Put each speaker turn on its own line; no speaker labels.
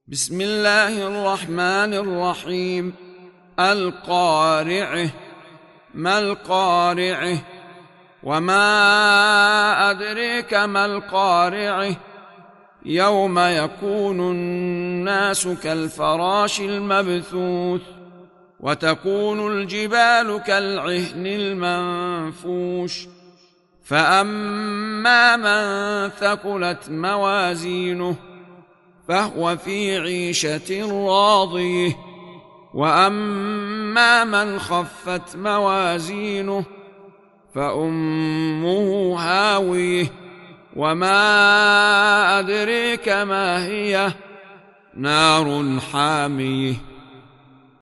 بسم الله الرحمن الرحيم. القارعة. ما القارعة؟ وما أدريك ما القارعة؟ يوم يكون الناس كالفراش المبثوث وتكون الجبال كالعهن المنفوش فأما من ثقلت موازينه فهو في عيشة راضية وأما من خفت موازينه فأمه هاوية وما أدريك ما هي نار حامية.